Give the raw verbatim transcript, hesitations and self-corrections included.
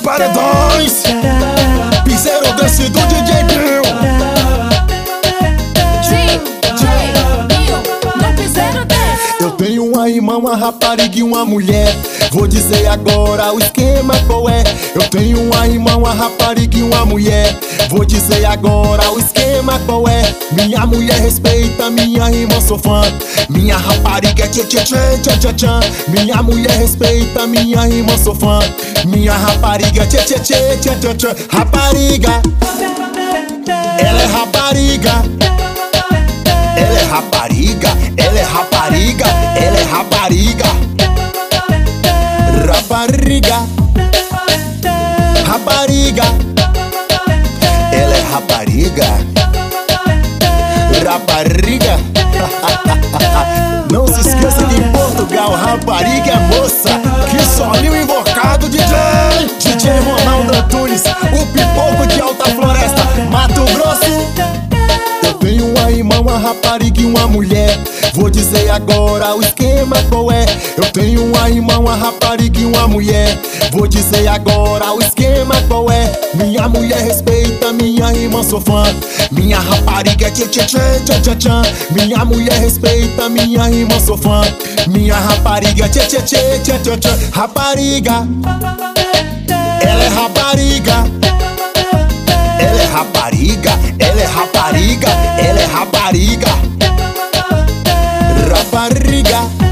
paredões, piseiro dance do D J Bill. D J Bill, no piseiro dance. Eu tenho uma irmã, uma rapariga e uma mulher. Vou dizer agora o esquema qual é. Eu tenho uma irmã, uma rapariga e uma mulher. Vou dizer agora o esquema qual é. Minha mulher respeita, minha irmã sou fã. Minha rapariga é tchê tchê tchê tchê tchê tchê. Minha mulher respeita, minha irmã sou fã. Minha rapariga é tchê tchê tchê tchê tchê tchê. Rapariga, ela é rapariga. Ela é rapariga, ela é rapariga, ela é rapariga. Rapariga, rapariga, ela é rapariga. Rapariga. Não se esqueça que em Portugal rapariga é moça. Que solinho invocado, D J D J Ronaldo Antunes, o pipoco de Alta Floresta, Mato Grosso. Eu tenho uma irmã, uma rapariga e uma mulher. Vou dizer agora o esquema qual é. Eu tenho uma irmã, uma rapariga e uma mulher. Vou dizer agora o esquema qual é. Minha mulher respeita, minha irmã sou fã. Minha rapariga é tchê tchê tchê tchê tchê tchê. Minha mulher respeita, minha irmã sou fã. Minha rapariga é tchê tchê tchê tchê tchê tchê. Rapariga, ela é rapariga. Ela é rapariga, ela é rapariga, ela é rapariga. Rapariga.